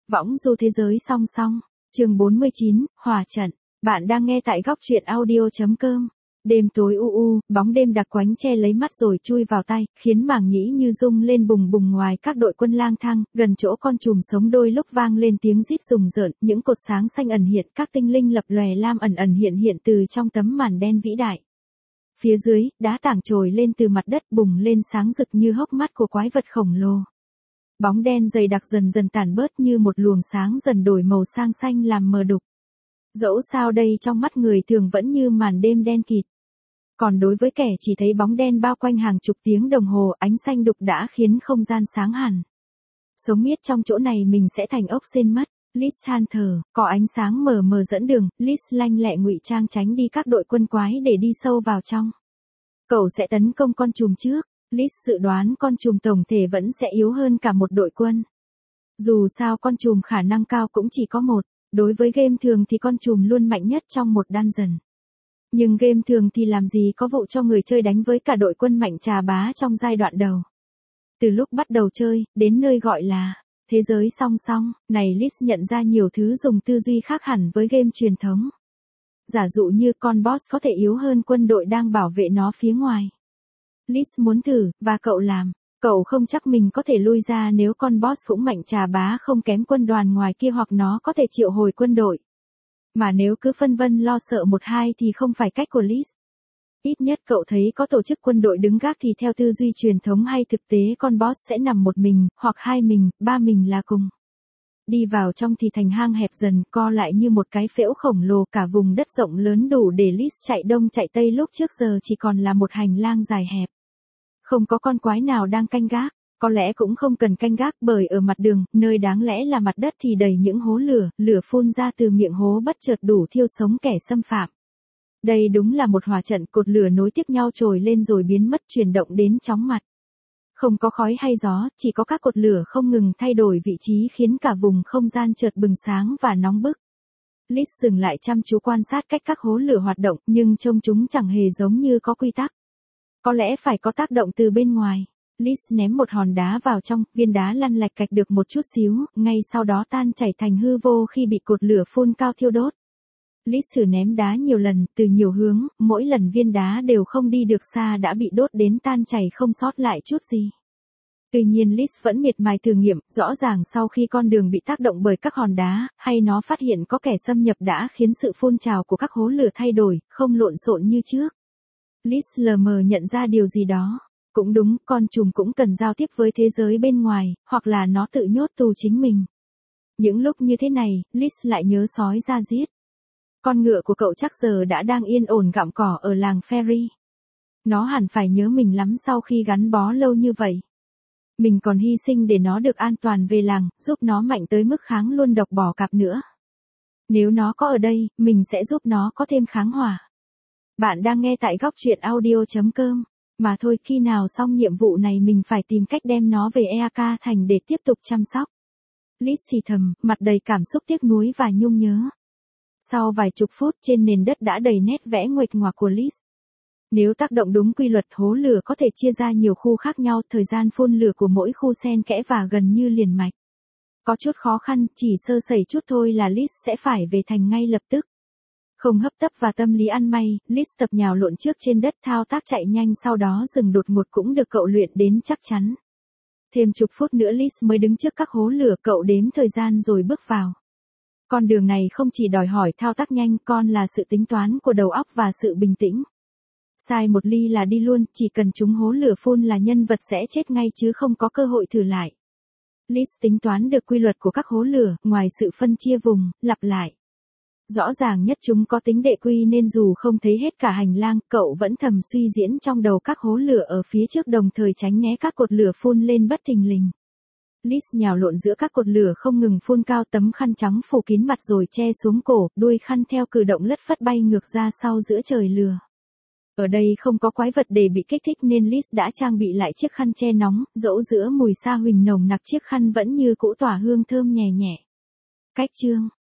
Võng du thế giới song song. Chương 49, Hỏa trận. Bạn đang nghe tại góc truyện audio.com. Đêm tối u u, bóng đêm đặc quánh che lấy mắt rồi chui vào tai, khiến màng nhĩ như rung lên bùng bùng. Ngoài các đội quân lang thang, gần chỗ con trùm sống đôi lúc vang lên tiếng rít rùng rợn, những cột sáng xanh ẩn hiện, các tinh linh lập lòe lam ẩn ẩn hiện hiện từ trong tấm màn đen vĩ đại. Phía dưới, đá tảng trồi lên từ mặt đất bùng lên sáng rực như hốc mắt của quái vật khổng lồ. Bóng đen dày đặc dần dần tản bớt như một luồng sáng dần đổi màu sang xanh làm mờ đục. Dẫu sao đây trong mắt người thường vẫn như màn đêm đen kịt. Còn đối với kẻ chỉ thấy bóng đen bao quanh hàng chục tiếng đồng hồ, ánh xanh đục đã khiến không gian sáng hẳn. Sống miết trong chỗ này mình sẽ thành ốc sên mất. Liz than thở, có ánh sáng mờ mờ dẫn đường, Liz lanh lẹ ngụy trang tránh đi các đội quân quái để đi sâu vào trong. Cậu sẽ tấn công con trùm trước. Liz dự đoán con trùm tổng thể vẫn sẽ yếu hơn cả một đội quân. Dù sao con trùm khả năng cao cũng chỉ có một. Đối với game thường thì con trùm luôn mạnh nhất trong một dungeon. Nhưng game thường thì làm gì có vụ cho người chơi đánh với cả đội quân mạnh trà bá trong giai đoạn đầu. Từ lúc bắt đầu chơi, đến nơi gọi là thế giới song song, này Liz nhận ra nhiều thứ dùng tư duy khác hẳn với game truyền thống. Giả dụ như con boss có thể yếu hơn quân đội đang bảo vệ nó phía ngoài. Liz muốn thử, và cậu làm. Cậu không chắc mình có thể lui ra nếu con boss cũng mạnh trà bá không kém quân đoàn ngoài kia, hoặc nó có thể triệu hồi quân đội. Mà nếu cứ phân vân lo sợ một hai thì không phải cách của Liz. Ít nhất cậu thấy có tổ chức quân đội đứng gác thì theo tư duy truyền thống hay thực tế con boss sẽ nằm một mình, hoặc hai mình, ba mình là cùng. Đi vào trong thì thành hang hẹp dần, co lại như một cái phễu khổng lồ, cả vùng đất rộng lớn đủ để Liz chạy đông chạy tây, lúc trước giờ chỉ còn là một hành lang dài hẹp. Không có con quái nào đang canh gác, có lẽ cũng không cần canh gác bởi ở mặt đường, nơi đáng lẽ là mặt đất thì đầy những hố lửa, lửa phun ra từ miệng hố bất chợt đủ thiêu sống kẻ xâm phạm. Đây đúng là một hỏa trận, cột lửa nối tiếp nhau trồi lên rồi biến mất, chuyển động đến chóng mặt. Không có khói hay gió, chỉ có các cột lửa không ngừng thay đổi vị trí khiến cả vùng không gian chợt bừng sáng và nóng bức. Liz dừng lại chăm chú quan sát cách các hố lửa hoạt động, nhưng trông chúng chẳng hề giống như có quy tắc. Có lẽ phải có tác động từ bên ngoài. Liz ném một hòn đá vào trong, viên đá lăn lạch cạch được một chút xíu, ngay sau đó tan chảy thành hư vô khi bị cột lửa phun cao thiêu đốt. Liz thử ném đá nhiều lần, từ nhiều hướng, mỗi lần viên đá đều không đi được xa đã bị đốt đến tan chảy không sót lại chút gì. Tuy nhiên Liz vẫn miệt mài thử nghiệm, rõ ràng sau khi con đường bị tác động bởi các hòn đá, hay nó phát hiện có kẻ xâm nhập đã khiến sự phun trào của các hố lửa thay đổi, không lộn xộn như trước. Liz lờ mờ nhận ra điều gì đó. Cũng đúng, con trùm cũng cần giao tiếp với thế giới bên ngoài, hoặc là nó tự nhốt tù chính mình. Những lúc như thế này, Liz lại nhớ sói ra giết. Con ngựa của cậu chắc giờ đã đang yên ổn gặm cỏ ở làng Fairy. Nó hẳn phải nhớ mình lắm sau khi gắn bó lâu như vậy. Mình còn hy sinh để nó được an toàn về làng, giúp nó mạnh tới mức kháng luôn độc bò cạp nữa. Nếu nó có ở đây, mình sẽ giúp nó có thêm kháng hỏa. Bạn đang nghe tại góc truyện audio.com. Mà thôi, khi nào xong nhiệm vụ này mình phải tìm cách đem nó về EAK thành để tiếp tục chăm sóc. Liz thì thầm, mặt đầy cảm xúc tiếc nuối và nhung nhớ. Sau vài chục phút, trên nền đất đã đầy nét vẽ nguệch ngoạc của Liz. Nếu tác động đúng quy luật, hố lửa có thể chia ra nhiều khu khác nhau, thời gian phun lửa của mỗi khu xen kẽ và gần như liền mạch. Có chút khó khăn, chỉ sơ sẩy chút thôi là Liz sẽ phải về thành ngay lập tức. Không hấp tấp và tâm lý ăn may, Liz tập nhào lộn trước trên đất, thao tác chạy nhanh, sau đó dừng đột ngột cũng được cậu luyện đến chắc chắn. Thêm chục phút nữa Liz mới đứng trước các hố lửa, cậu đếm thời gian rồi bước vào. Con đường này không chỉ đòi hỏi thao tác nhanh, còn là sự tính toán của đầu óc và sự bình tĩnh. Sai một ly là đi luôn, chỉ cần trúng hố lửa phun là nhân vật sẽ chết ngay chứ không có cơ hội thử lại. Liz tính toán được quy luật của các hố lửa, ngoài sự phân chia vùng, lặp lại. Rõ ràng nhất chúng có tính đệ quy nên dù không thấy hết cả hành lang, cậu vẫn thầm suy diễn trong đầu các hố lửa ở phía trước, đồng thời tránh né các cột lửa phun lên bất thình lình. Liz nhào lộn giữa các cột lửa không ngừng phun cao, tấm khăn trắng phủ kín mặt rồi che xuống cổ, đuôi khăn theo cử động lất phất bay ngược ra sau giữa trời lửa. Ở đây không có quái vật để bị kích thích nên Liz đã trang bị lại chiếc khăn che nóng, dẫu giữa mùi sa huỳnh nồng nặc chiếc khăn vẫn như cũ tỏa hương thơm nhẹ nhẹ. Cách chương